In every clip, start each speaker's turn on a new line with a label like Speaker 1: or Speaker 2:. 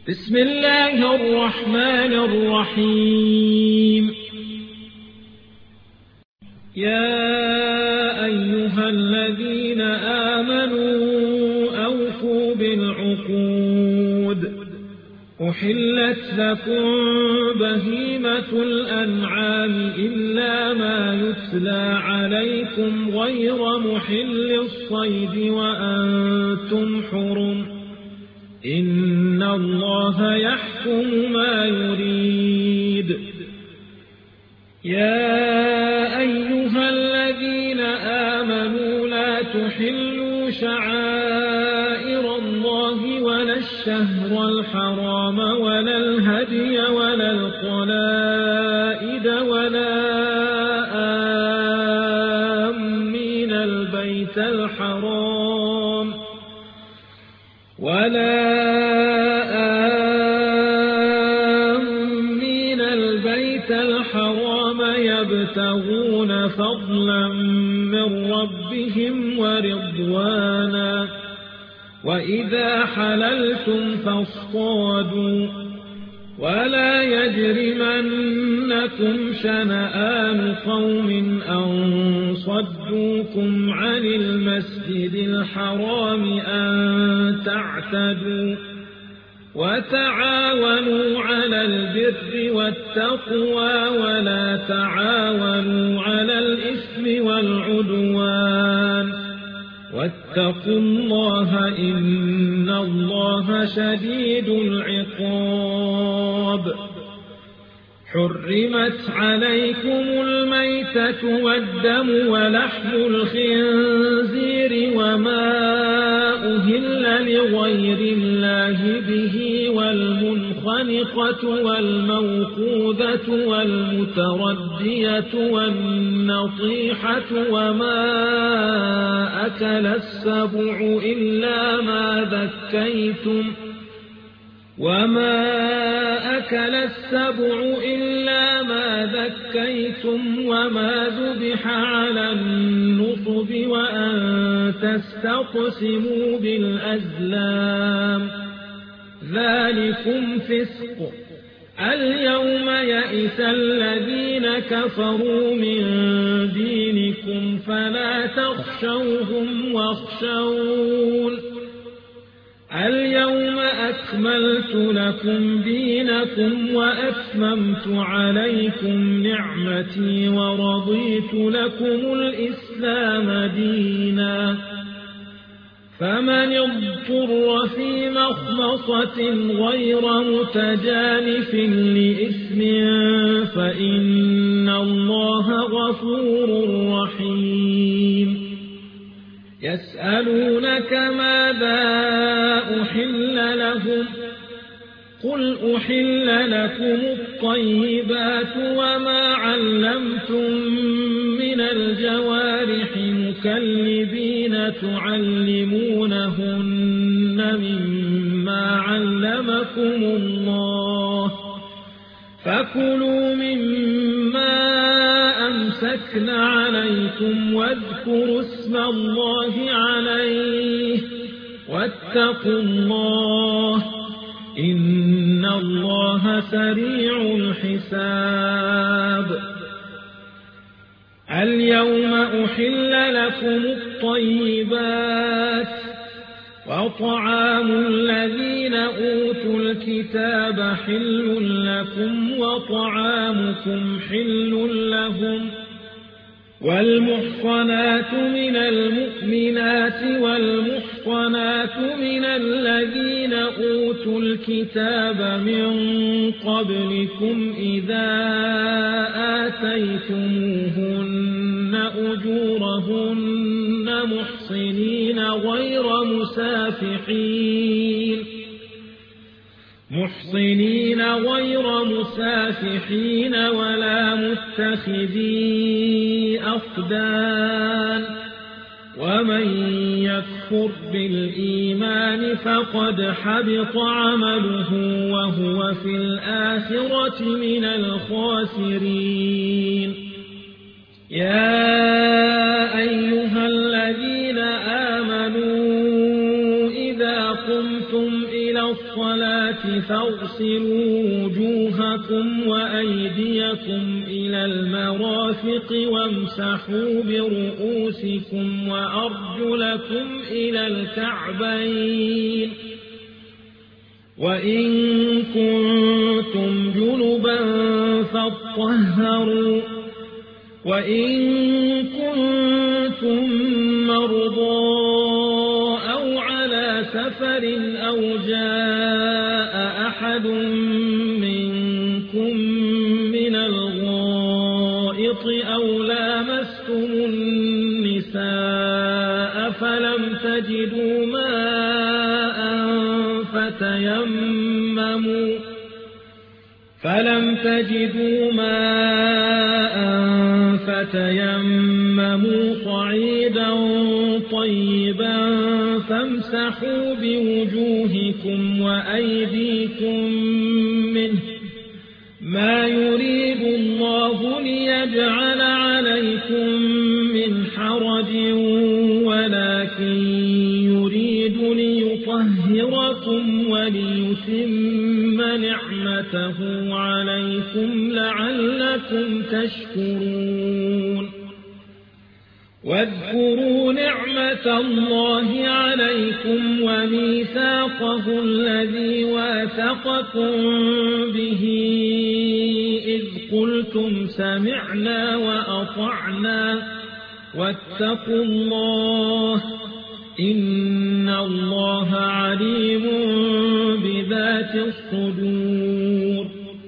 Speaker 1: بسم الله الرحمن الرحيم. يا أيها الذين آمنوا أوفوا بالعقود. أحلت لكم بهيمة الأنعام إلا ما يتلى عليكم غير محل الصيد وأنتم حرم. إن الله يحكم ما يريد. يا أيها الذين آمنوا لا تحلوا شعائر الله ولا الشهر الحرام ولا الهدي ولا القلائد ولا آمين البيت الحرام يبتغون فضلا من ربهم ورضوانا. وإذا حللتم فاصطادوا ولا يجرمنكم شنآن قوم أن صدوكم عن المسجد الحرام أن تعتدوا. وتعاونوا على البر والتقوى ولا تعاونوا على الإثم والعدوان. واتقوا الله إن الله شديد العقاب. حرمت عليكم الميتة والدم ولحم الخنزير وما أهل لغير الله به والمنخنقة والموقوذة والمتردية والنطيحة وما أكل السبع إلا ما ذكيتم وما ذبح على النصب وأن تستقسموا بالأزلام ذلكم فسق. اليوم يئس الذين كفروا من دينكم فلا تخشوهم واخشون. اليوم أكملت لكم دينكم وأتممت عليكم نعمتي ورضيت لكم الإسلام دينا. فمن اضطر في مخمصة غير متجانف لإثم فإن الله غفور رحيم. يسألونك ماذا أحل لهم قل أحل لكم الطيبات وما علمتم من الجوارح مكلبين تعلمونهن مما علمكم الله فكلوا مما أمسكن عليكم واذكروا اسم الله عليه واتقوا الله إن الله سريع الحساب. اليوم أحل لكم الطيبات وطعام الذين أوتوا الكتاب حل لكم وطعامكم حل لهم. والمحصنات من المؤمنات والمحصنات من الذين أوتوا الكتاب من قبلكم إذا آتيتموهن أجورهن محصنين غير مسافحين ولا متخذي أخدان. ومن يكفر بالإيمان فقد حبط عمله وهو في الآخرة من الخاسرين. يا أيها الذين آمنوا إذا قمتم إلى الصلاة فاغسلوا وجوهكم وأيديكم إلى المرافق وامسحوا برؤوسكم وأرجلكم إلى الكعبين وإن كنتم جنبا فاطهروا وإن كنتم مرضى أو على سفر أو جاء أحد منكم من الغائط أو لامستم النساء فلم تجدوا ماء فتيمموا صعيدا طيبا فامسحوا بوجوهكم وأيديكم منه ما يريد الله ليجعل عليكم من حرج ولكن يريد ليطهركم وليتم نعمته عليكم لعلكم تشكرون واذكروا نعمة الله عليكم وميثاقه الذي واثقكم به إذ قلتم سمعنا وأطعنا واتقوا الله إن الله عليم بذات الصدور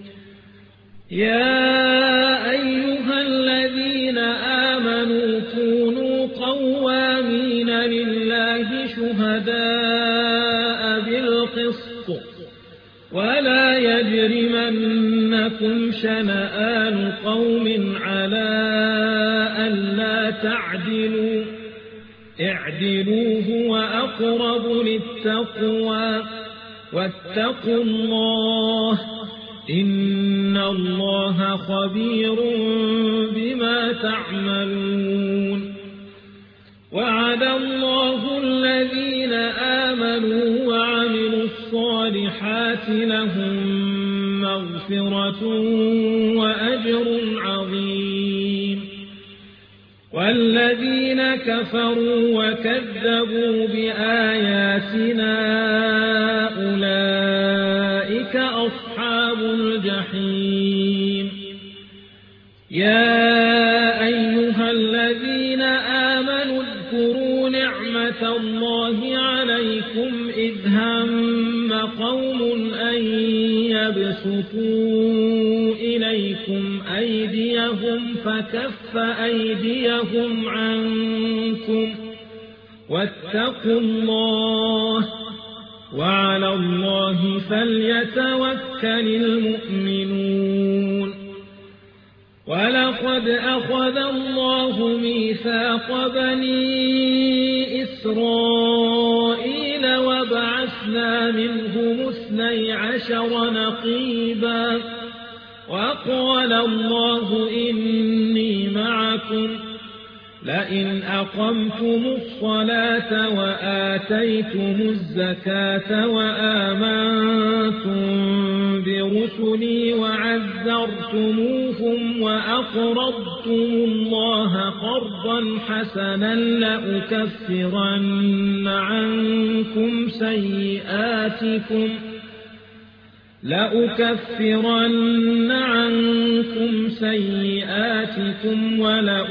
Speaker 1: يا أيها الذين آمنوا كونوا قوامين لله شهداء بالقسط ولا يجرمنكم شنآن قوم على ألا تعدلوا اعدلوا هو أقرب للتقوى واتقوا الله إن الله خبير بما تعملون وعد الله الذين آمنوا وعملوا الصالحات لهم مغفرة وأجر عظيم والذين كفروا وكذبوا بآياتنا أولئك أصحاب الجحيم يا أيها الذين آمنوا اذكروا نعمة الله عليكم إذ هم قوم أن يبسطوا إليكم أيديهم فكف أيديهم عنكم واتقوا الله وعلى الله فليتوكل المؤمنون ولقد أخذ الله ميثاق بني إسرائيل وبعثنا منهم 12 نقيبا وقال الله إني معكم لئن أقمتم الصلاة وآتيتم الزكاة وآمنتم برسلي وعذرتموهم وأقرضتم الله قرضا حسنا لأكفرن عنكم سيئاتكم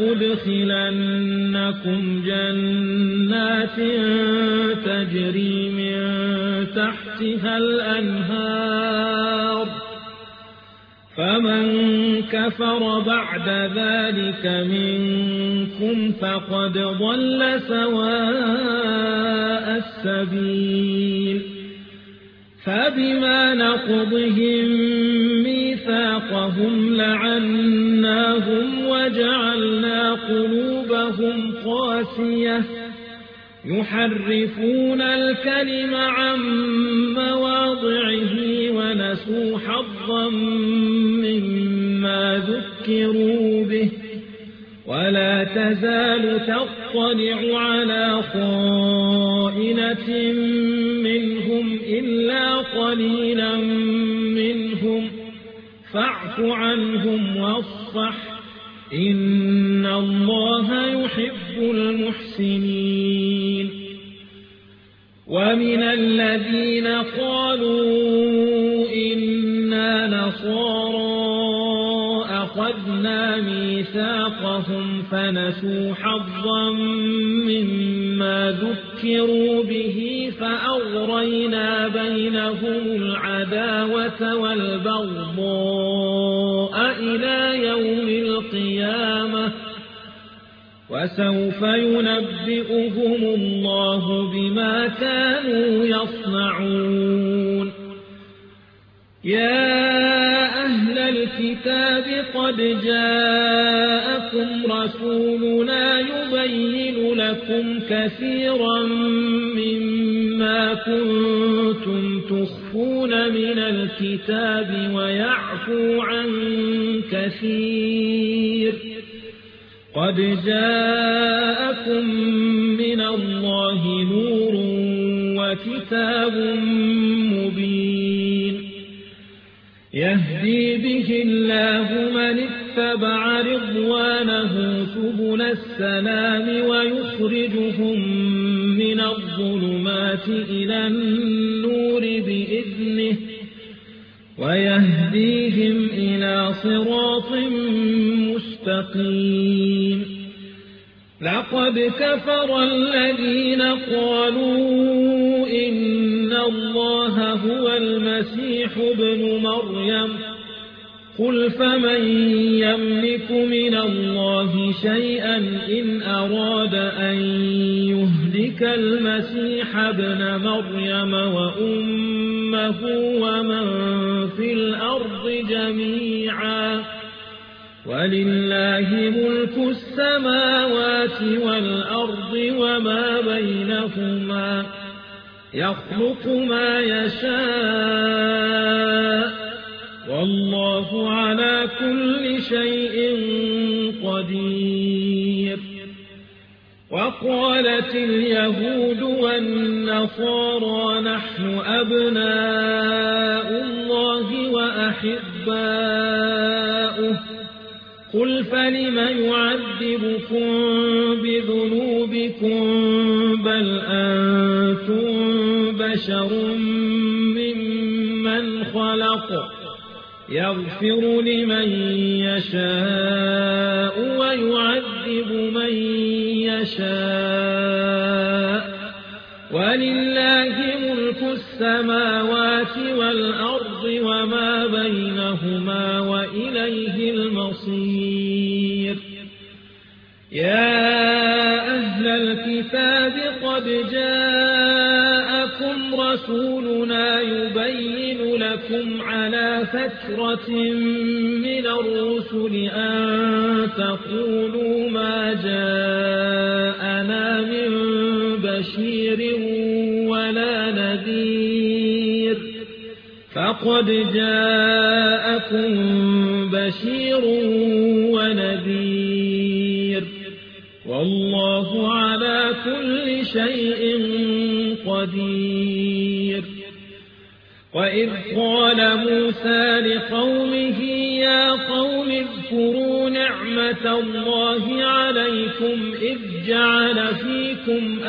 Speaker 1: ولأدخلنكم جنات تجري من تحتها الأنهار فمن كفر بعد ذلك منكم فقد ضل سواء السبيل فبما نقضهم ميثاقهم لعناهم وجعلنا قلوبهم قاسية يحرفون الكلم عن مواضعه ونسوا حظا مما ذكروا به ولا تزال تطلع على خائنة منهم إلا إلا قليلا منهم فاعف عنهم واصفح إن الله يحب المحسنين ومن الذين قالوا إنا نصارى أخذنا ميثاقهم فنسوا حظا مما ذكروا به فأغرينا بينهم العداوة والبغضاء إلى يوم القيامة وسوف ينبئهم الله بما كانوا يصنعون يا أهل الكتاب قد جاءكم رسولنا يبين لكم كثيرا مما كنتم تخفون من الكتاب ويعفو عن كثير قد جاءكم من الله نور وكتاب مبين يهدي به الله من اتبع رضوانه سبل السلام ويخرجهم من الظلمات إلى النور بإذنه ويهديهم إلى صراط مستقيم لقد كفر الذين قالوا إن الله هو المسيح ابن مريم قل فمن يملك من الله شيئا إن أراد أن يهلك المسيح ابن مريم وأمه ومن في الأرض جميعا ولله ملك السماوات والأرض وما بينهما يخلق ما يشاء والله على كل شيء قدير وقالت اليهود والنصارى نحن أبناء الله وأحباؤه قل فلم يعذبكم بذنوبكم بل أنتم بشر ممن خلق يغفر لمن يشاء ويعذب من يشاء ولله ملك السماوات والأرض وما بينهما وإليه المصير يا أهل الكتاب قد جاءكم رسولنا يبين لكم على فترة من الرسل أن تقولوا ما جاءنا من بشير ولا نذير فقد جاءكم بشير ونذير والله على كل شيء قدير وإذ قال موسى لقومه يا قوم اذكروا نعمة الله عليكم إذ جعل فيكم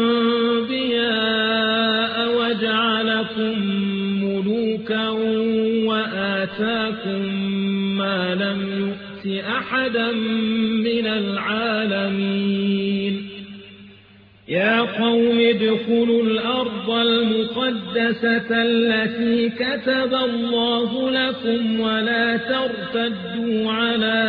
Speaker 1: أنبياء وجعلكم ملوكا وآتاكم ما لم يؤت أحدا من العالمين يا قوم ادخلوا الأرض المقدسة التي كتب الله لكم ولا ترتدوا على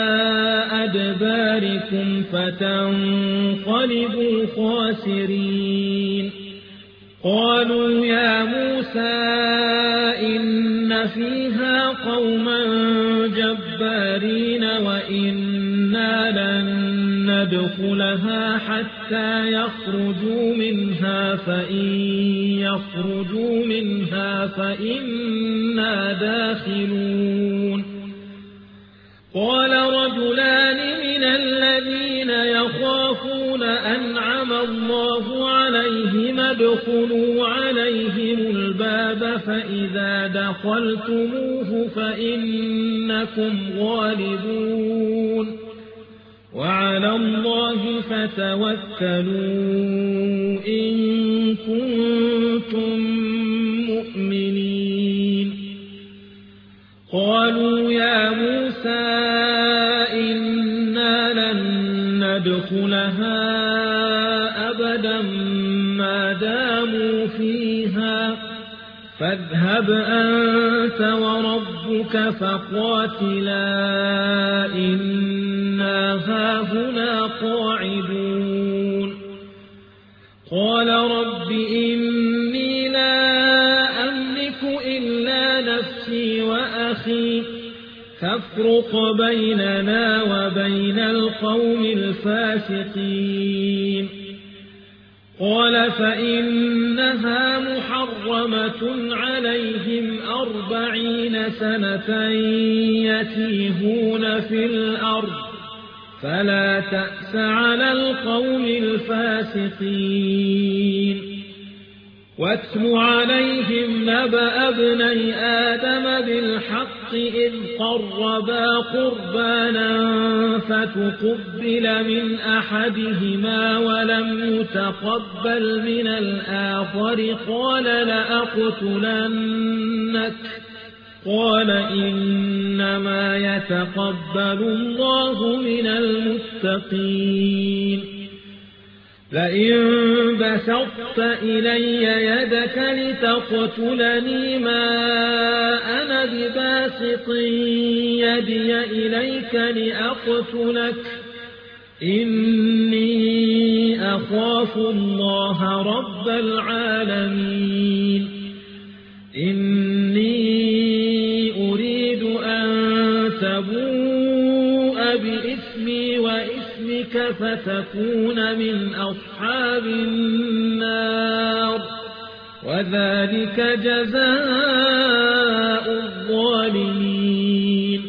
Speaker 1: أدباركم فتنقلبوا خاسرين قالوا يا موسى إن فيها قوما جبارين وإنا لن ندخلها حتى يخرجوا منها فإن يخرجوا منها فإنا داخلون قال رجلان من الذين يخافون أنعم الله عليهم ادخلوا عليهم الباب فإذا دخلتموه فإنكم غالبون وعلى الله فتوكلوا إن كنتم مؤمنين قالوا يا موسى إنا لن ندخلها أبدا ما داموا فيها فاذهب أنت وربك فقاتلا إنا هاهنا قاعدون قال رب إني لا أملك إلا نفسي وأخي فافرق بيننا وبين القوم الفاسقين قال فإنها محرمة عليهم 40 سنة يتيهون في الأرض فلا تأس على القوم الفاسقين واتل عليهم نبأ ابني آدم بالحق إذ قربا قربانا فتقبل من أحدهما ولم يتقبل من الآخر قال لأقتلنك قال إنما يتقبل الله من المتقين لئن بسطت إلي يدك لتقتلني ما أنا بباسط يدي إليك لأقتلك إني أخاف الله رب العالمين إني أريد أن تبوء بإثمي وإثمك فتكون من أصحاب النار وذلك جزاء الظالمين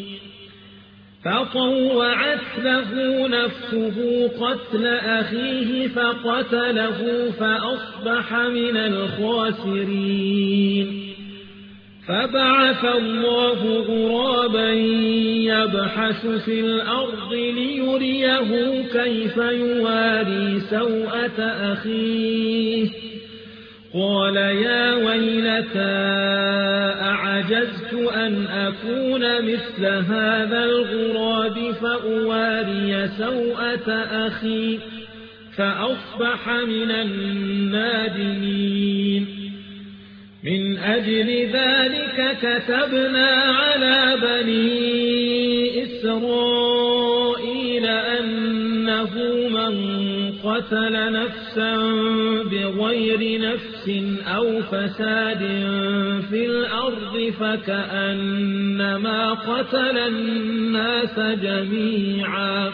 Speaker 1: فطوعت له نفسه قتل أخيه فقتله فأصبح من الخاسرين فبعث الله غرابا يبحث في الأرض ليريه كيف يواري سوءة أخيه قال يا ويلتى أعجزت أن أكون مثل هذا الغراب فأواري سوءة أخي فأصبح من النادمين من أجل ذلك كتبنا على بني إسرائيل أنه من قتل نفسا بغير نفس أو فساد في الأرض فكأنما قتل الناس جميعا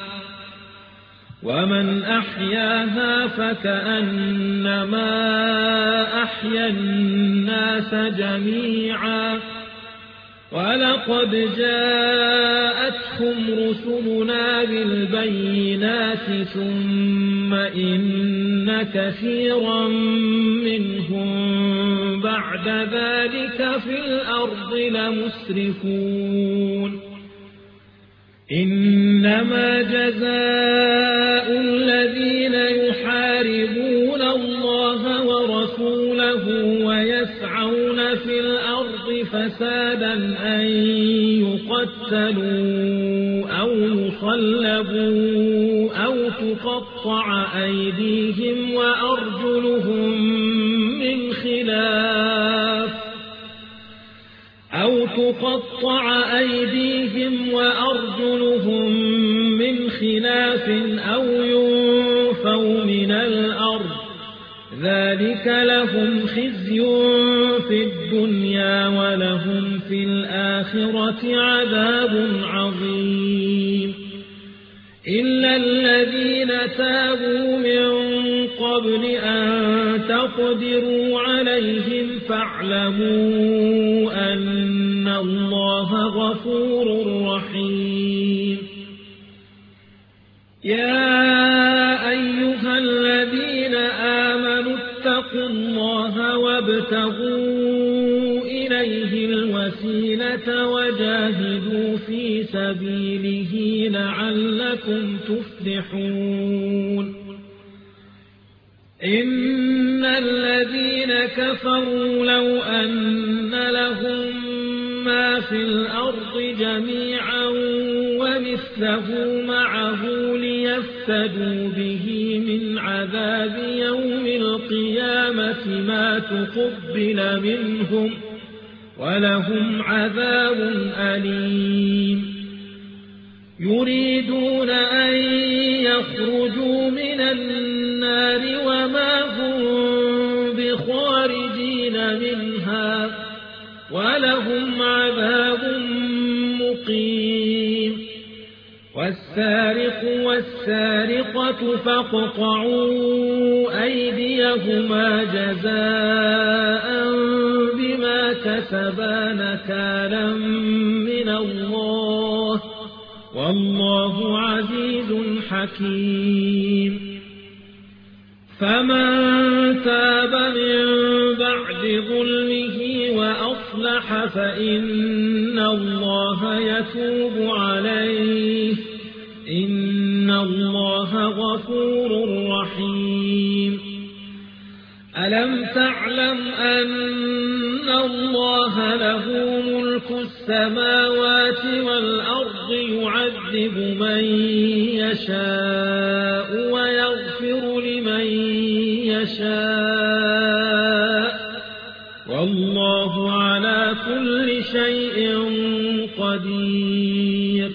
Speaker 1: ومن أحياها فكأنما أحيا الناس جميعا ولقد جاءتهم رسلنا بالبينات ثم إن كثيرا منهم بعد ذلك في الأرض لمسرفون إنما جزاء الذين يحاربون الله ورسوله ويسعون في الأرض فسادا أن يقتلوا أو يصلبوا تقطع أيديهم وأرجلهم من خلاف أو ينفوا من الأرض ذلك لهم خزي في الدنيا ولهم في الآخرة عذاب عظيم إلا الذين تابوا من قبل أن تقدروا عليهم فاعلموا أن الله غفور رحيم يا أيها الذين وابتغوا إليه الوسيلة وجاهدوا في سبيله لعلكم تفلحون إن الذين كفروا لو أن لهم ما في الأرض جميعا ومثله معه ليفتدوا به من عذاب يوم القيامة ما تقبل منهم ولهم عذاب أليم يريدون أن يخرجوا من النار وما هم بخارجين منها ولهم عذاب مقيم والسارق والسارقة فاقطعوا أيديهما جزاء بما كسبا نكالا من الله والله عزيز حكيم فمن تاب من بعد ظلمه وأصلح فإن الله يتوب عليه إن الله غفور رحيم ألم تعلم أن الله له ملك السماوات والأرض يعذب من يشاء ويغفر لمن يشاء والله على كل شيء قدير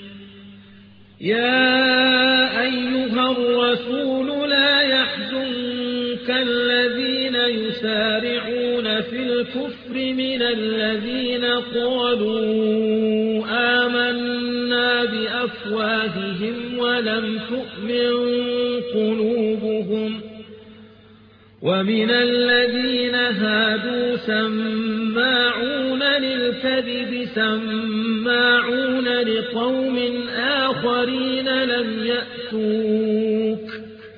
Speaker 1: يا أيها الرسول لا يحزنك الذين يسارعون في الكفر من الذين قالوا آمنا بأفواههم ولم تؤمن قلوبهم ومن الذين هادوا سماعون للكذب سماعون لقوم آخرين لم يأتوك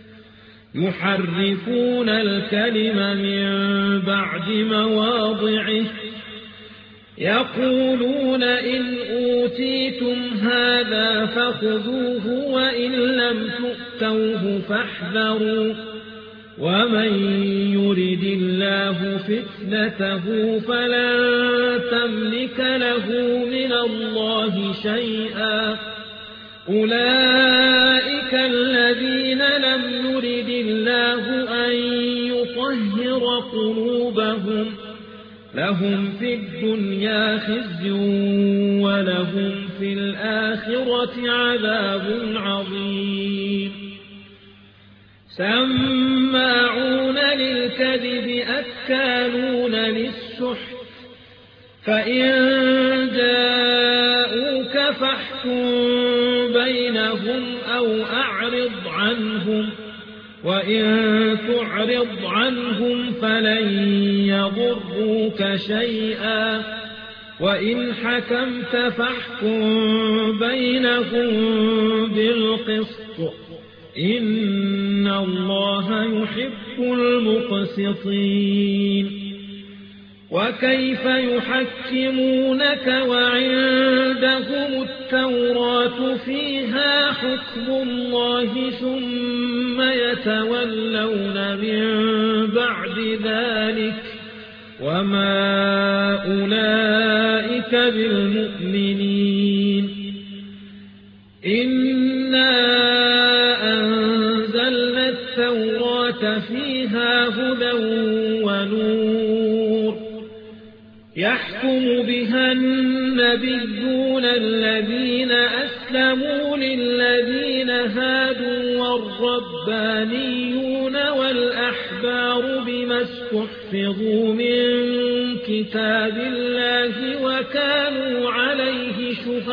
Speaker 1: يحرفون الكلم من بعد مواضعه يقولون إن أوتيتم هذا فخذوه وإن لم تؤتوه فاحذروا ومن يرد الله فتنته فلن تملك له من الله شيئا أولئك الذين لم يرد الله أن يطهر قلوبهم لهم في الدنيا خزي ولهم في الآخرة عذاب عظيم سماعون للكذب أكالون للسحت فإن جاءوك فاحكم بينهم أو أعرض عنهم وإن تعرض عنهم فلن يضروك شيئا وإن حكمت فاحكم بينهم بالقسط إن الله يحب المقسطين وكيف يحكمونك وعندهم التوراة فيها حكم الله ثم يتولون من بعد ذلك وما أولئك بالمؤمنين إنا أنزلنا التوراة فيها هدى ونور يحكم بها النبيون الذين أسلموا للذين هادوا والربانيون والأحبار بما استحفظوا من كتاب الله وكانوا عليه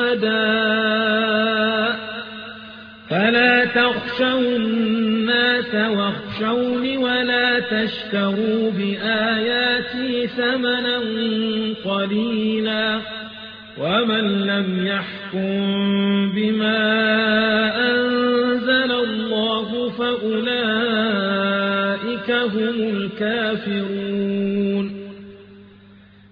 Speaker 1: شهداء فلا تخشوا الناس واخشوني ولا تشتروا بآياتي ثمنا قليلا ومن لم يحكم بما أنزل الله فأولئك هم الكافرون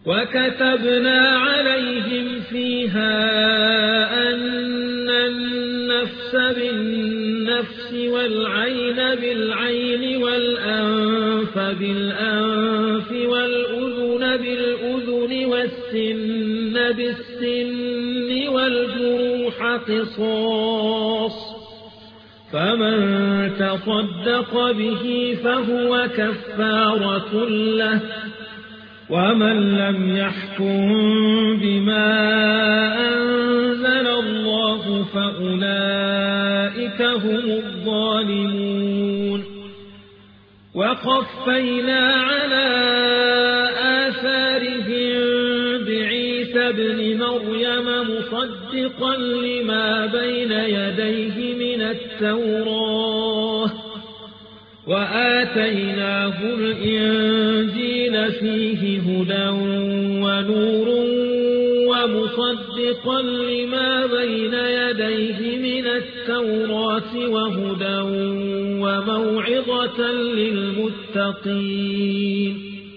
Speaker 1: وكتبنا عليهم فيها أن النفس بالنفس والعين بالعين والأنف بالأنف والأذن بالأذن والسن بالسن والجروح قصاص، فمن تصدق به فهو كفارة له، ومن لم يحكم بما أنزل الله فأولئك هم الظالمون. وقفينا على آثارهم بعيسى ابن مريم مصدقا لما بين يديه من التوراة، وآتيناه الإنجيل فيه هدى ونور ومصدقا لما بين يديه من التوراة وهدى وموعظة للمتقين.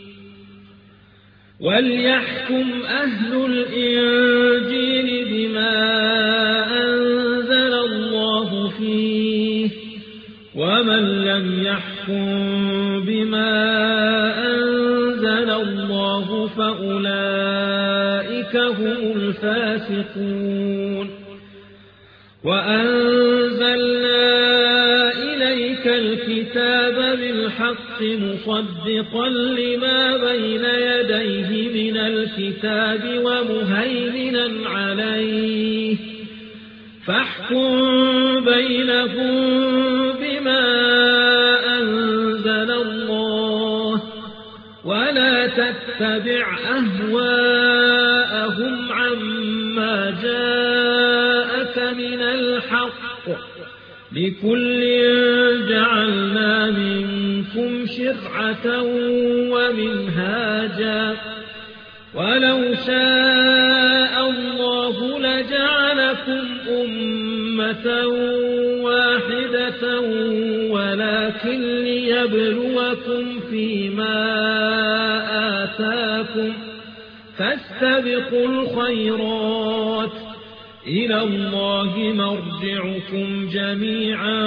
Speaker 1: وليحكم أهل الإنجيل بما أنزل الله فيه، ومن لم يحكم بما أنزل الله فأولئك هم الفاسقون. وأنزلنا إليك الكتاب بالحق مصدقا لما بين يديه من الكتاب ومهيمنا عليه، فاحكم بينهم بما أنزل الله، ولا تتبع أهواءهم عما جاءك من الحق، لكل جعلنا منكم شرعة ومنهاجا، ولو شاء الله لجعلكم أمة واحدة ولكن ليبلوكم فيما آتاكم، فاستبقوا الخيرات، إلى الله مرجعكم جميعا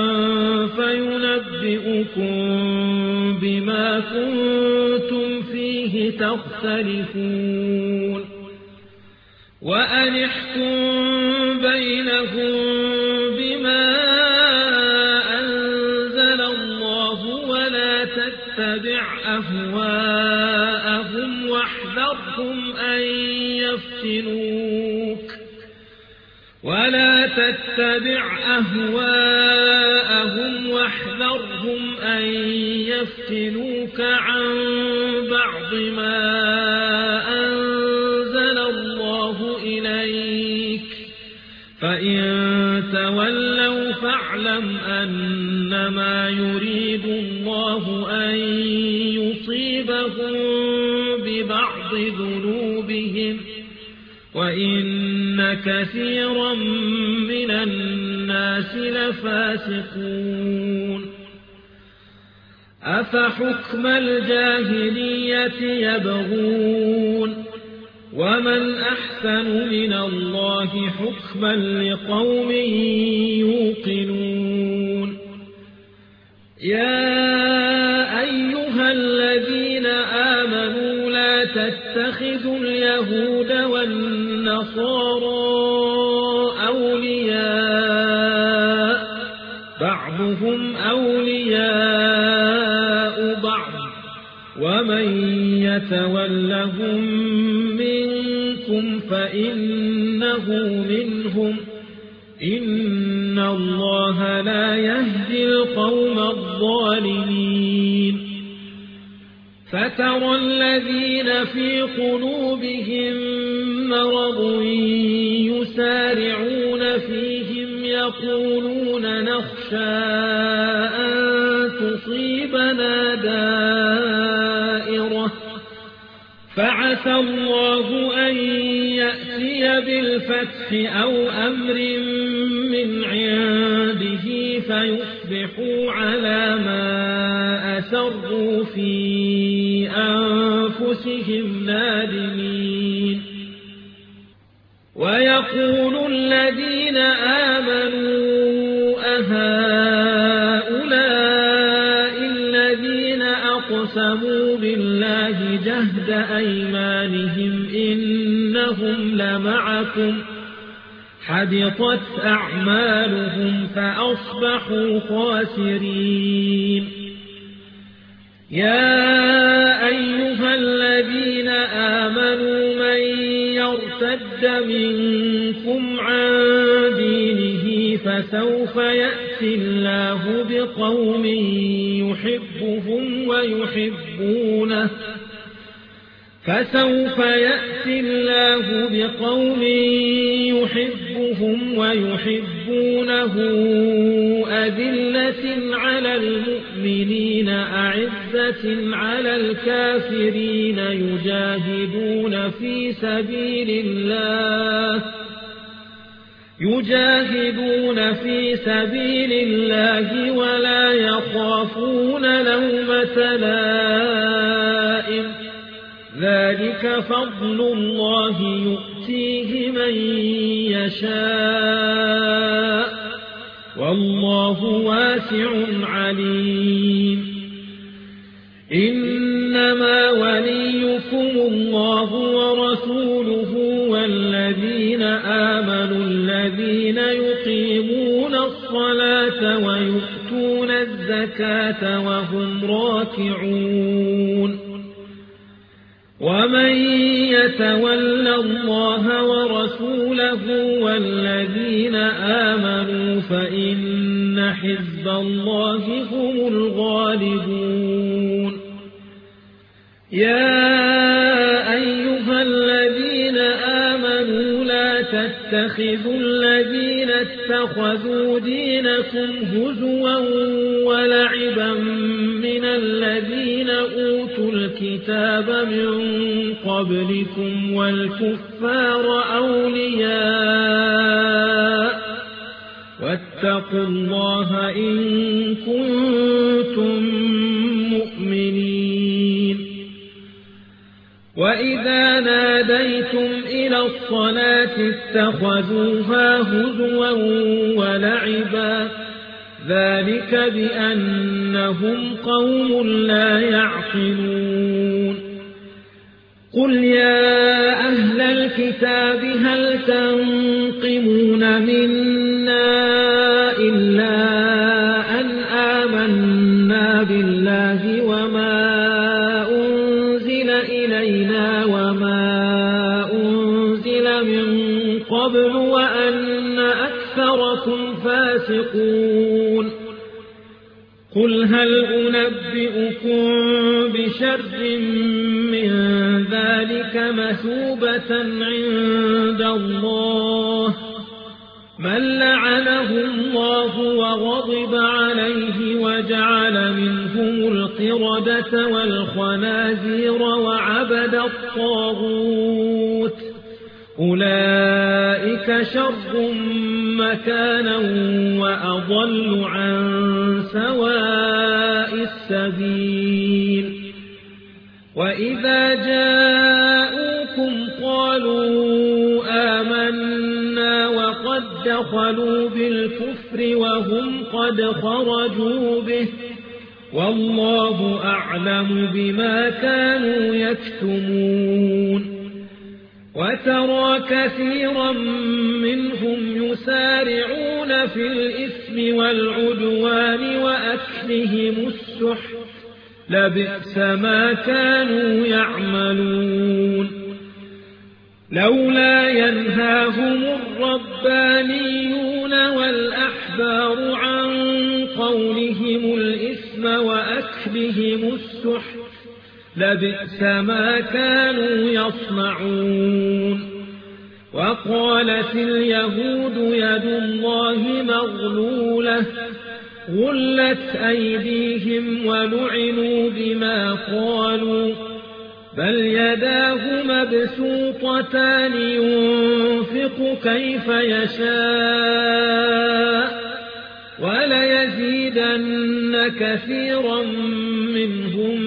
Speaker 1: فينبئكم بما كنتم فيه تختلفون. وأن احكم بينهم بما أنزل الله ولا تتبع أهواءهم واحذرهم أن يفتنوك، ولا تتبع أهواءهم واحذرهم أن يفتنوك عن بعض ما أنزل الله إليك، فإن تولوا فاعلم أنما يريد الله أن يصيبهم ببعض ذنوبهم، وإن كثيرا من الناس لفاسقون. أفحكم الجاهلية يبغون، ومن أحسن من الله حكما لقوم يوقنون. يا أيها الذين آمنوا لا تتخذوا اليهود والنصارى أولياء، بعضهم أولياء بعض، ومن يتولهم منكم فإنه منهم، إن الله لا يهدي القوم الظالمين. فترى الذين في قلوبهم مرض يسارعون فيهم يقولون نخشى أن تصيبنا دائرة، فعسى الله أن يأتي بالفتح أو أمر من عنده فيصبحوا على ما أسروا في أنفسهم نادمين ويقول الذين آمنوا أهؤلاء الذين أقسموا بالله جهد أيمانهم إنهم لمعكم حبطت أعمالهم فأصبحوا خاسرين يا أيها الذين آمنوا من يرتد منكم عن دينه فسوف يأتي الله بقوم يحبهم ويحبونه أذلة على المؤمنين أعزة على الكافرين يجاهدون في سبيل الله ولا يخافون لومة لائم ذلك فضل الله يؤتيه من يشاء والله واسع عليم إنما وليكم الله ورسوله والذين آمنوا الذين يقيمون الصلاة ويؤتون الزكاة وهم راكعون ومن يتول الله ورسوله والذين آمنوا فإن حزب الله هم الغالبون يا أيها الذين آمنوا لا تتخذوا الذين اتخذوا دينكم هزوا ولعبا من الذين أوتوا الكتاب من قبلكم والكفار أولياء واتقوا الله إن كنتم مؤمنين وإذا ناديتم إلى الصلاة اتخذوها هزوا ولعبا ذلك بأنهم قوم لا يعقلون قل يا أهل الكتاب هل تنقمون منا إلا أن آمنا بالله وما أنزل إلينا وما أنزل من قبل وأن أكثركم فاسقون قل هل أنبئكم بشر من ذلك مثوبة عند الله من لعنه الله وغضب عليه وجعل منهم القردة والخنازير وعبد الطاغوت أولئك شر مكانا وأضل عن سواء السبيل وإذا جاءوكم قالوا آمنا وقد دخلوا بالكفر وهم قد خرجوا به والله أعلم بما كانوا يكتمون وترى كثيرا منهم يسارعون في الإثم والعدوان وأكلهم السحت لبئس ما كانوا يعملون لولا ينهاهم الربانيون والأحبار عن قولهم الإثم وأكلهم السحت لبئس ما كانوا يصنعون وقالت اليهود يد الله مغلولة غلت أيديهم ولعنوا بما قالوا بل يداه مبسوطتان ينفق يخلق كيف يشاء وليزيدن كثيرا منهم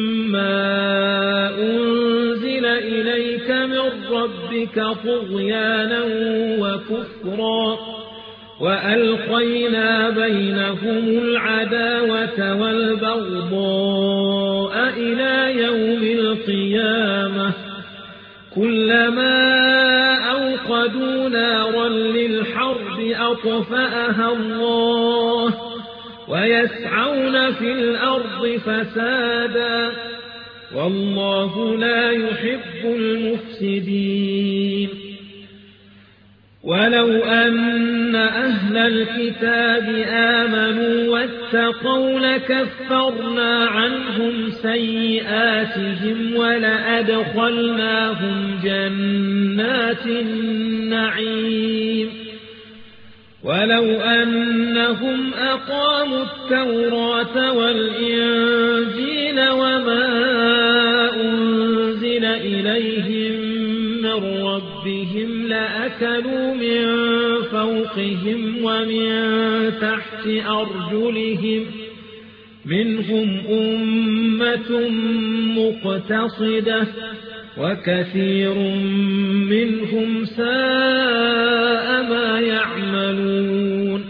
Speaker 1: ما أنزل إليك من ربك طغيانا وكفرا وألقينا بينهم العداوة والبغضاء إلى يوم القيامة كلما أوقدوا نارا للحرب أطفأها الله ويسعون في الأرض فسادا والله لا يحب المفسدين ولو أن أهل الكتاب آمنوا واتقوا لكفرنا عنهم سيئاتهم ولأدخلناهم جنات النعيم ولو أنهم أقاموا التوراة والإنجيل وما أنزل إليهم من ربهم لأكلوا من فوقهم ومن تحت أرجلهم منهم أمة مقتصدة وكثير منهم ساء ما يعملون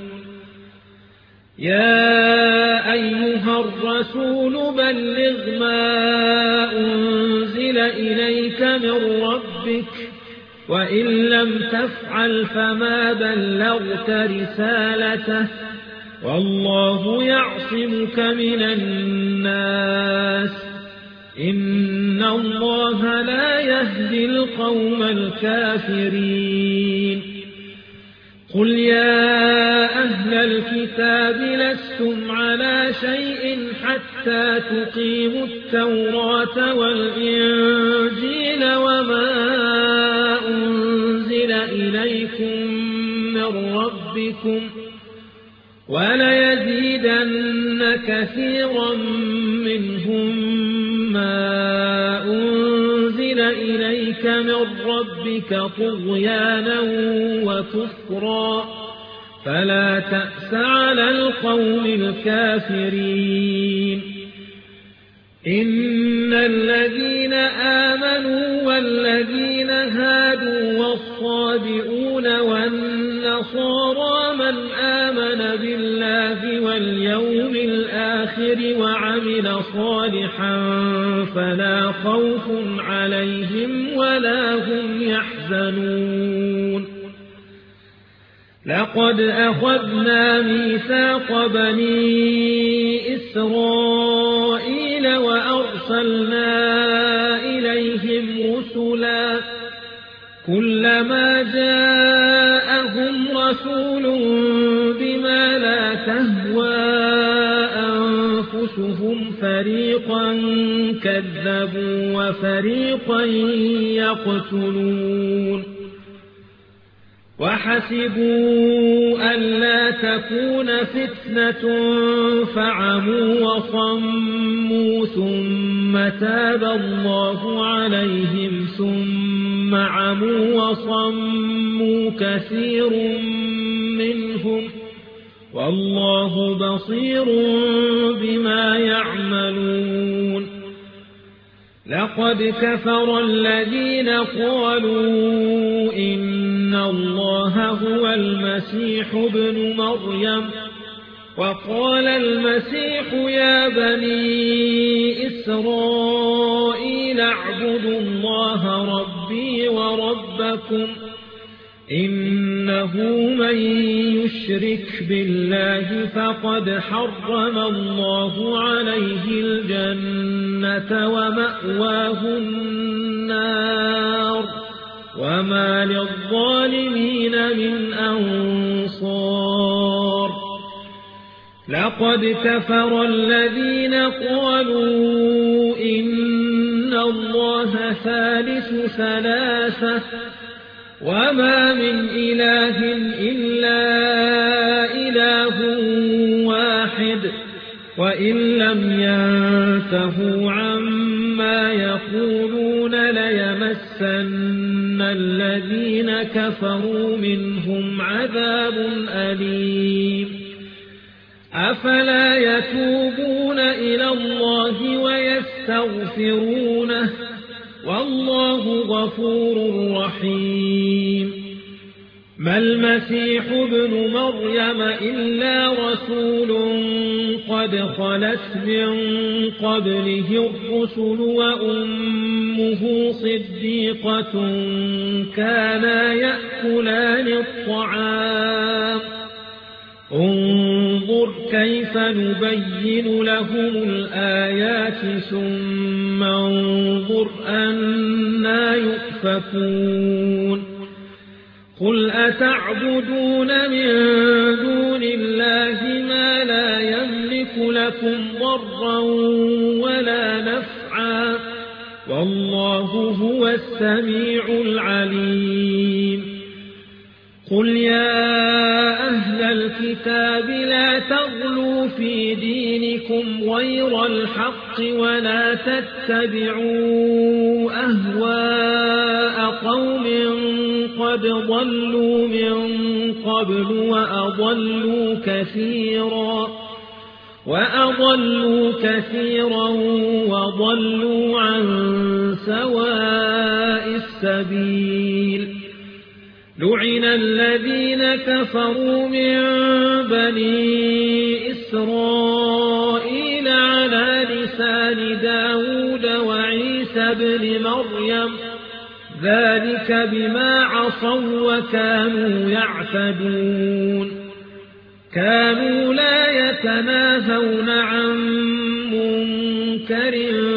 Speaker 1: يا أيها الرسول بلغ ما أنزل إليك من ربك وإن لم تفعل فما بلغت رسالته والله يعصمك من الناس إن الله لا يهدي القوم الكافرين قل يا أهل الكتاب لستم على شيء حتى تقيموا التوراة والإنجيل وما أنزل إليكم من ربكم وليزيدن كثيرا منهم ما أنزل إليك من ربك طغيانا وكفرا فلا تأس على القوم الكافرين إن الذين آمنوا والذين هادوا والصابئون والنصارى من آمن بالله واليوم الآخر وعمل صالحا فلا خوف عليهم ولا هم يحزنون لقد أخذنا ميثاق بني إسرائيل وأرسلنا إليهم رسلا كلما جاءهم رسول بما لا تهوى أنفسهم فريقا كذبوا وفريقا يقتلون وحسبوا ألا تكون فتنة فعموا وصموا ثم تاب الله عليهم ثم عموا وصموا كثير منهم والله بصير بما يعملون لقد كفر الذين قالوا إن الله هو المسيح ابن مريم وقال المسيح يا بني إسرائيل اعبدوا الله ربي وربكم إنه من يشرك بالله فقد حرم الله عليه الجنة ومأواه النار وما للظالمين من أنصار لقد كفر الذين قالوا إن الله ثالث ثلاثة وما من إله إلا إله واحد وإن لم ينتهوا عما يقولون ليمسن الذين كفروا منهم عذاب أليم أفلا يتوبون إلى الله ويستغفرونه والله غفور رحيم ما المسيح ابن مريم إلا رسول قد خلت من قبله الرسل وأمه صديقة كانا يأكلان الطعام انظر كيف نبين لهم الآيات ثم انظر أنى يؤفكون قل أتعبدون من دون الله ما لا يملك لكم ضرا ولا نفعا والله هو السميع العليم قل يا أهل الكتاب لا تغلوا في دينكم غير الحق ولا تتبعوا أهواء قوم قد ضلوا من قبل وأضلوا كثيرا وضلوا عن سواء السبيل لعن الذين كفروا من بني إسرائيل على لسان داود وعيسى بن مريم ذلك بما عصوا وكانوا يعتدون كانوا لا يتناهون عن منكر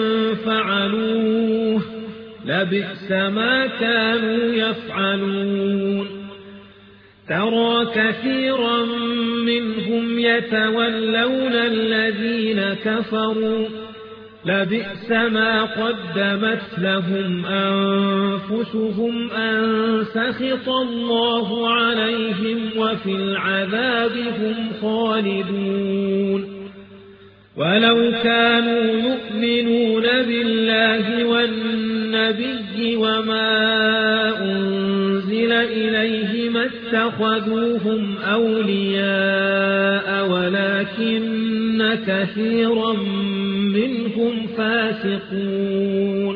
Speaker 1: فعلوه لبئس ما كانوا يفعلون ترى كثيرا منهم يتولون الذين كفروا لبئس ما قدمت لهم أنفسهم أن سخط الله عليهم وفي العذاب هم خالدون ولو كانوا يؤمنون بالله والنبي وما أنزل إليه ما اتخذوهم أولياء ولكن كثيرا منهم فاسقون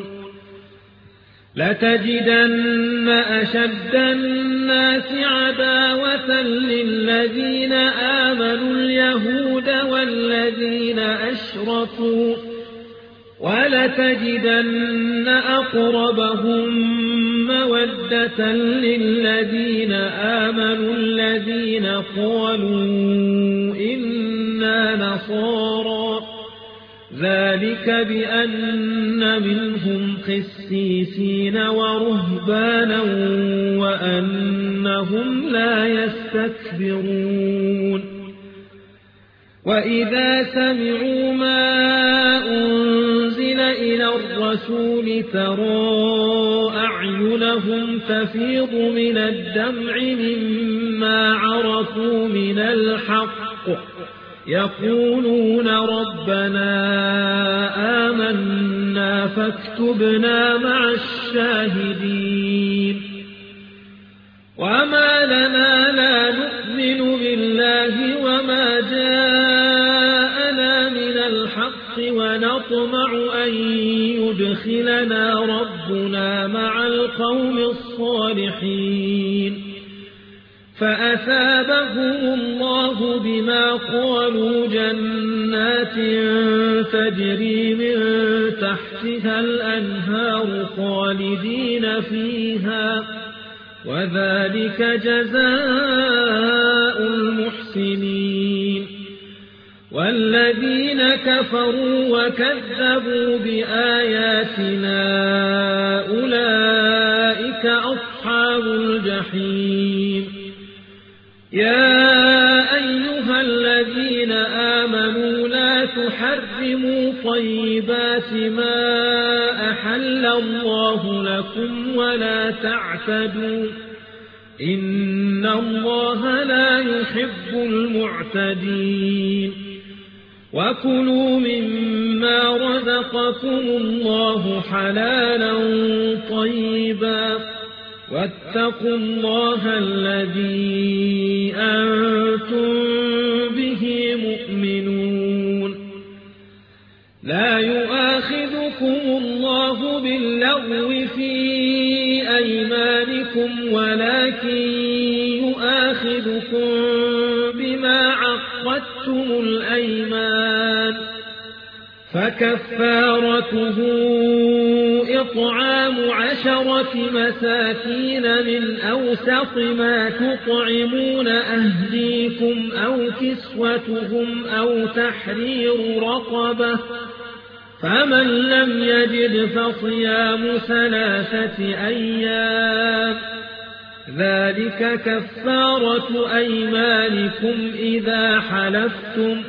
Speaker 1: لتجدن أشد الناس عداوة للذين آمنوا اليهود والذين أشركوا ولتجدن أقربهم مودة للذين آمنوا الذين قالوا إنا نصارى ذلك بأن منهم قسيسين ورهبانا وأنهم لا يستكبرون وإذا سمعوا ما أنزل إلى الرسول ترى أعينهم تفيض من الدمع مما عرفوا من الحق يقولون ربنا آمنا فاكتبنا مع الشاهدين وما لنا لا نؤمن بالله وما جاءنا من الحق ونطمع أن يدخلنا ربنا مع القوم الصالحين فأثابهم الله بما قالوا جنات تجري من تحتها الأنهار خالدين فيها وذلك جزاء المحسنين والذين كفروا وكذبوا بآياتنا أولئك أصحاب الجحيم يا أيها الذين آمنوا لا تحرموا طيبات ما أحل الله لكم ولا تعتدوا إن الله لا يحب المعتدين وكلوا مما رزقكم الله حلالا طيبا واتقوا الله الذي أنتم به مؤمنون. لا يؤاخذكم الله باللغو في أيمانكم ولكن يؤاخذكم بما عقدتم الأيمان، فكفارته إطعام 10 مساكين من أوسط ما تطعمون أهليكم أو كسوتهم أو تحرير رقبة، فمن لم يجد فصيام 3 أيام، ذلك كفارة أيمانكم إذا حلفتم،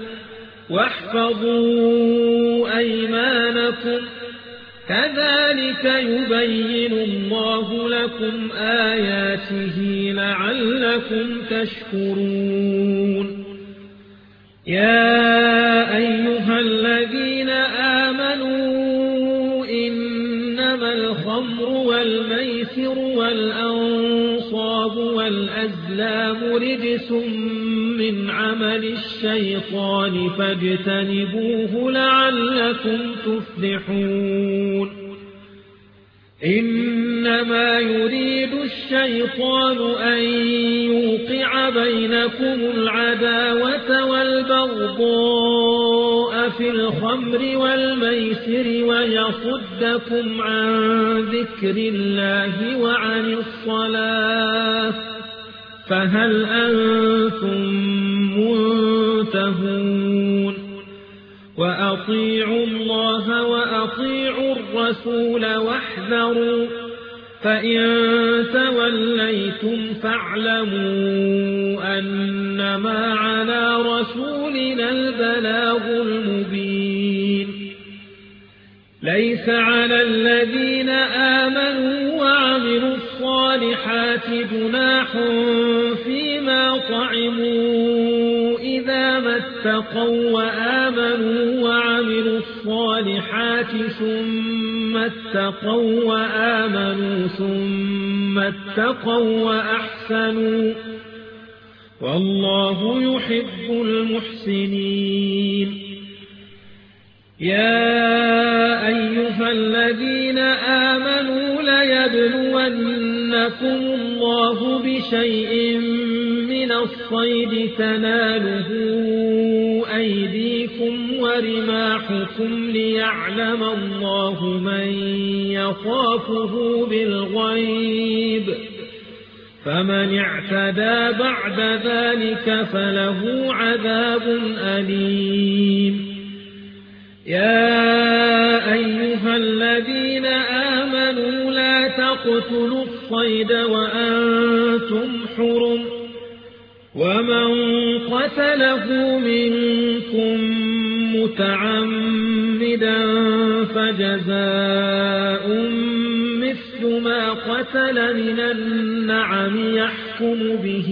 Speaker 1: واحفظوا أيمانكم، كذلك يبين الله لكم آياته لعلكم تشكرون. يا أيها الذين آمنوا إنما الخمر والميسر والأنصاب والأزلام رجس من عمل الشيطان فاجتنبوه لعلكم تفلحون. إنما يريد الشيطان أن يوقع بينكم العداوة والبغضاء في الخمر والميسر ويصدكم عن ذكر الله وعن الصلاة، فهل أنتم منتهون؟ وأطيعوا الله وأطيعوا الرسول واحذروا، فإن توليتم فاعلموا أنما على رسولنا البلاغ المبين. ليس على الذين آمنوا وعملوا الصالحات جناح فيما طعموا إذا ما اتقوا وآمنوا وعملوا الصالحات ثم اتقوا وآمنوا ثم اتقوا وأحسنوا، والله يحب المحسنين. يا أيها الذين آمنوا ليبلونكم الله بشيء من الصيد تناله أيديكم ورماحكم ليعلم الله من يخافه بالغيب، فمن اعتدى بعد ذلك فله عذاب أليم. يا أيها الذين آمنوا لا تقتلوا الصيد وأنتم حرم، ومن قتله منكم متعمدا فجزاء مثل ما قتل من النعم يحكم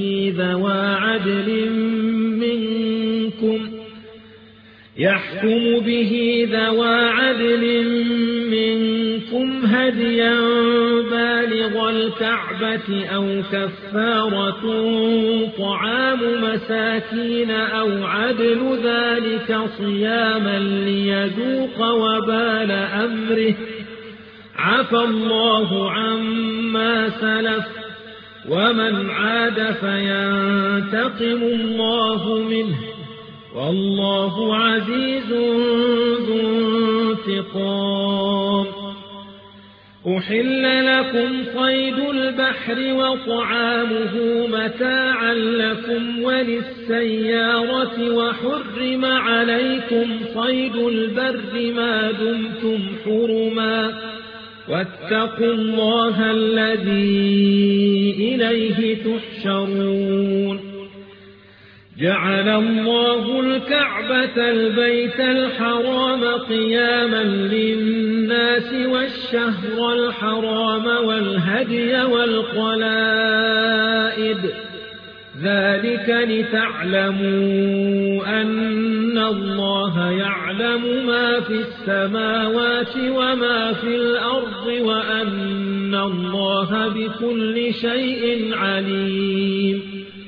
Speaker 1: به ذوى عدل منكم هديا بالغ الكعبة أو كفارة طعام مساكين أو عدل ذلك صياما ليذوق وبال أمره، عفى الله عما سلف، ومن عاد فينتقم الله منه، والله عزيز ذو انتقام. أحل لكم صيد البحر وطعامه متاعا لكم وللسيارة، وحرم عليكم صيد البر ما دمتم حرما، واتقوا الله الذي إليه تحشرون. جعل الله الكعبة البيت الحرام قياما للناس والشهر الحرام والهدي والقلائد، ذلك لتعلموا أن الله يعلم ما في السماوات وما في الأرض وأن الله بكل شيء عليم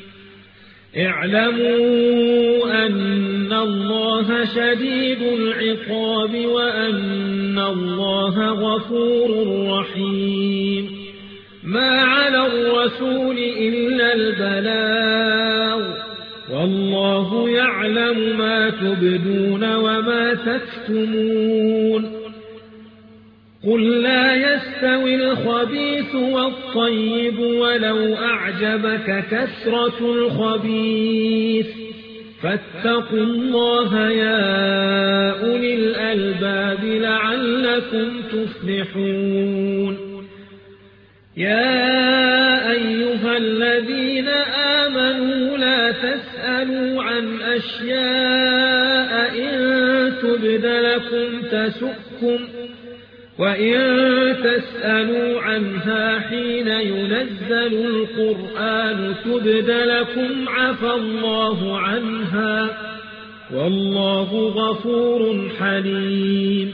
Speaker 1: اعلموا أن الله شديد العقاب وأن الله غفور رحيم ما على الرسول إلا البلاغ والله يعلم ما تبدون وما تكتمون قل لا يستوي الخبيث والطيب ولو أعجبك كثرة الخبيث فاتقوا الله يا أولي الألباب لعلكم تفلحون يا أيها الذين آمنوا لا تسألوا عن أشياء إن تبد لكم تسؤكم وإن تسألوا عنها حين ينزل القرآن تبد لكم عفى الله عنها والله غفور حليم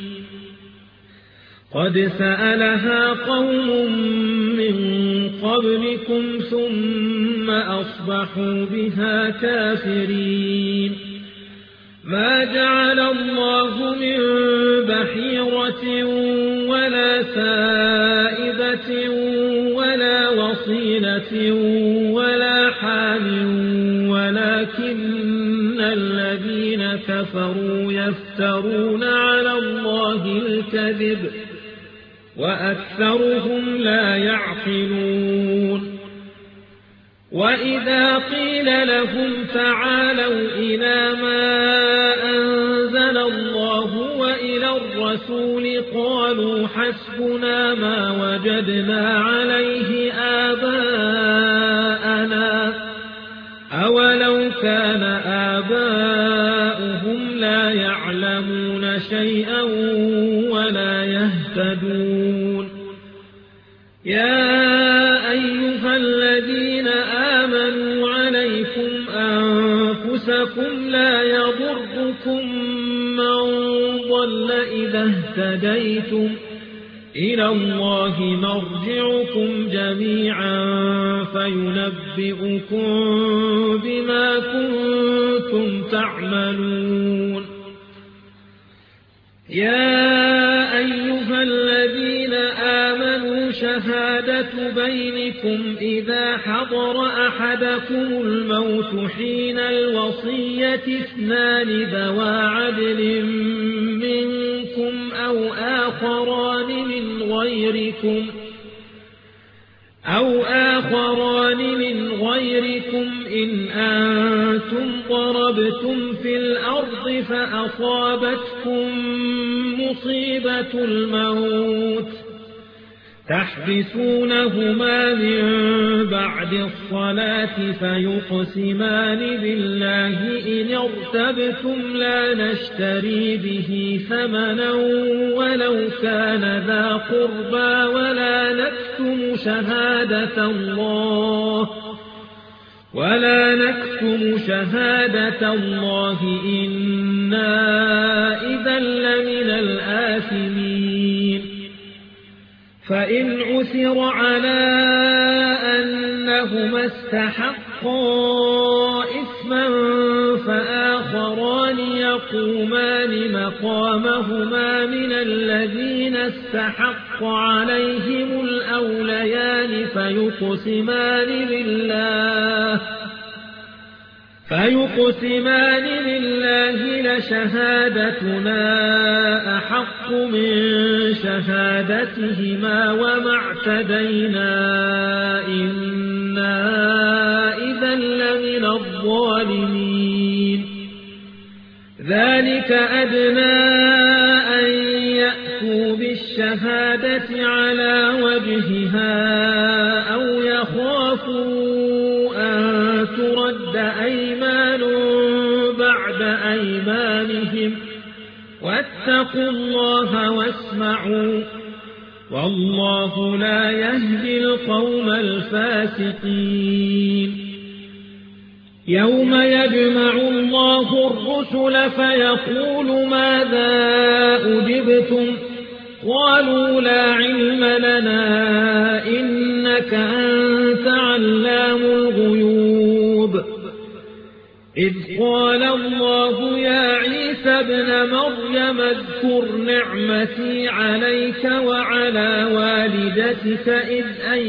Speaker 1: قد سألها قوم من قبلكم ثم أصبحوا بها كافرين ما جعل الله من بحيرة ولا سائبة ولا وصيلة ولا حام ولكن الذين كفروا يفترون على الله الكذب وأكثرهم لا يعقلون وإذا قيل لهم تعالوا إلى ما أنزل الله وإلى الرسول قالوا حسبنا ما وجدنا عليه آباءنا أولو كان آباؤهم لا يعلمون شيئا ولا يهتدون يا أيها الذين آمنوا عليكم أنفسكم لا يضركم من ضل إذا اهتديتم إلى الله مرجعكم جميعا فينبئكم بما كنتم تعملون يا أيها الذين آمنوا شهادة بينكم إذا حضر أحدكم الموت حين الوصية اثنان ذوى عدل منكم أو آخران من غيركم إن أنتم ضربتم في الأرض فأصابتكم مصيبة الموت تحبسونهما من بعد الصلاة فيقسمان بالله إن ارتبتم لا نشتري به ثمنا ولو كان ذا قربى ولا نكتم شهادة الله إنا إذا لمن الآثمين فإن عثر على أنهما استحقا إثما فآخران يقومان مقامهما من الذين استحق عليهم الأوليان فيقسمان بالله لشهادتنا أحق من شهادتهما وما اعتدينا إنا إذا لمن الظالمين ذلك أدنى أن يأتوا بالشهادة على وجهها أو يخافوا أن ترد أيمان بعد أيمانهم واتقوا الله واسمعوا والله لا يهدي القوم الفاسقين يوم يجمع الله الرسل فيقول ماذا أجبتم قالوا لا علم لنا إنك أنت علام الغيوب إذ قال الله يا عيسى ابن مريم اذكر نعمتي عليك وعلى والدتك إذ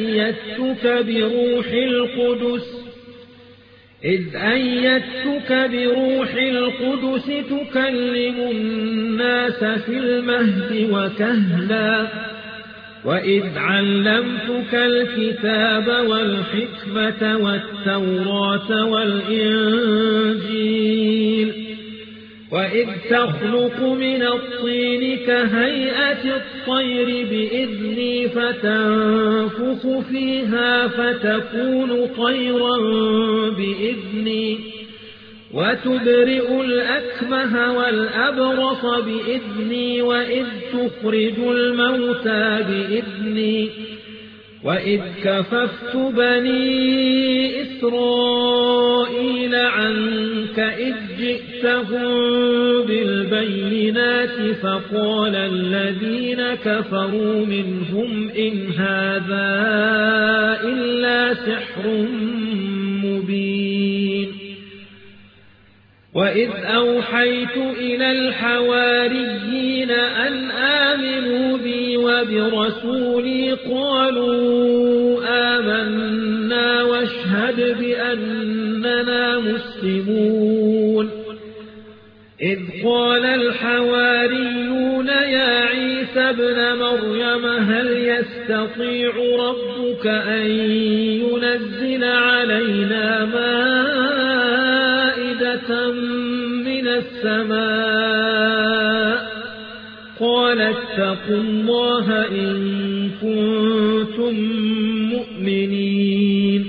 Speaker 1: أيدتك بروح القدس تكلم الناس في المهد وكهلا وإذ علمتك الكتاب والحكمة والتوراة والإنجيل وإذ تخلق من الطين كهيئة الطير بإذني فتنفخ فيها فتكون طيرا بإذني وتبرئ الأكمه والأبرص بإذني وإذ تخرج الموتى بإذني وإذ كففت بني إسرائيل عنك إذ جئتهم بالبينات فقال الذين كفروا منهم إن هذا إلا سحر مبين وإذ أوحيت إلى الحواريين أن آمنوا بي وبرسولي قالوا آمنا واشهد بأننا مسلمون إذ قال الحواريون يا عيسى ابن مريم هل يستطيع ربك أن ينزل علينا مائدة من السماء قال اتقوا الله إن كنتم مؤمنين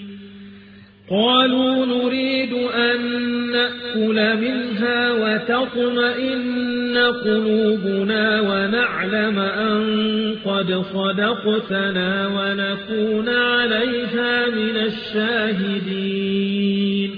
Speaker 1: قالوا نريد أن نأكل منها وتطمئن قلوبنا ونعلم أن قد صدقتنا ونكون عليها من الشاهدين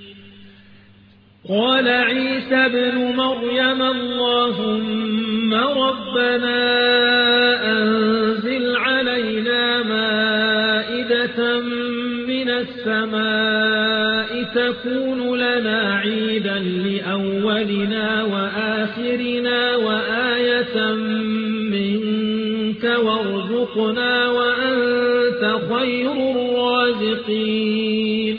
Speaker 1: قال عيسى ابن مريم اللهم ربنا أنزل علينا مائدة من السماء تكون لنا عيدا لأولنا وآخرنا وآية منك وارزقنا وأنت خير الرازقين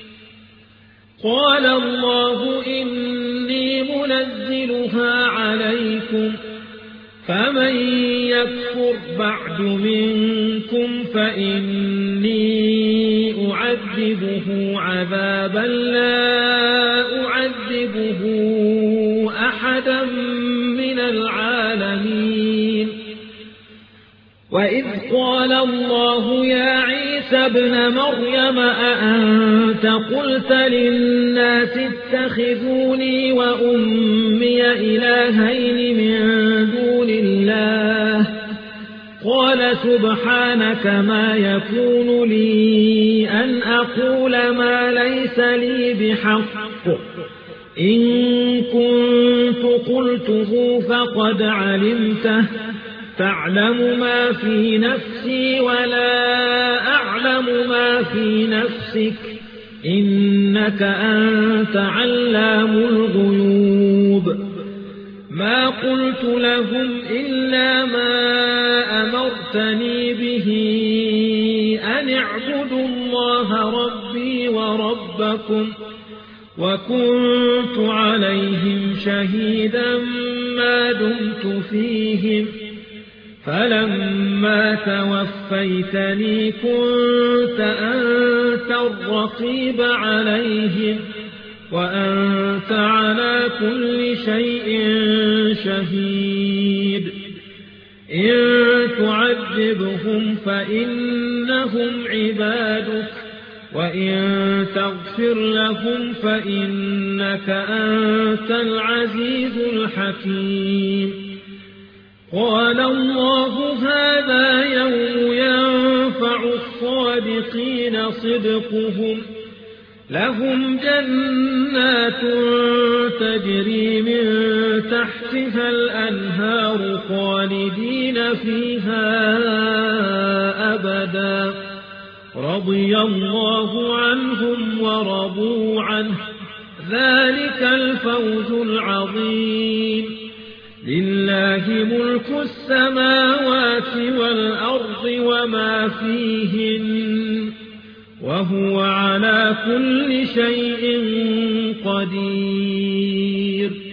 Speaker 1: قال الله إني منزلها عليكم فمن يكفر بعد منكم فإني أعذبه عذابا لا أعذبه أحدا من العالمين وإذ قال الله يا عيسى ابن مريم أأنت قلت للناس اتخذوني وأمي إلهين من دون الله قال سبحانك ما يكون لي أن أقول ما ليس لي بحق إن كنت قلته فقد علمته تعلم ما في نفسي ولا أعلم ما في نفسك إنك أنت علام الغيوب ما قلت لهم إلا ما أمرتني به أن اعبدوا الله ربي وربكم وكنت عليهم شهيدا ما دمت فيهم فلما توفيتني كنت أنت الرقيب عليهم وأنت على كل شيء شهيد إن تعذبهم فإنهم عبادك وإن تغفر لهم فإنك أنت العزيز الحكيم قال الله هذا يوم ينفع الصادقين صدقهم لهم جنات تجري من تحتها الأنهار خالدين فيها أبدا رضي الله عنهم ورضوا عنه ذلك الفوز العظيم لله ملك السماوات والأرض وما فيهن وهو على كل شيء قدير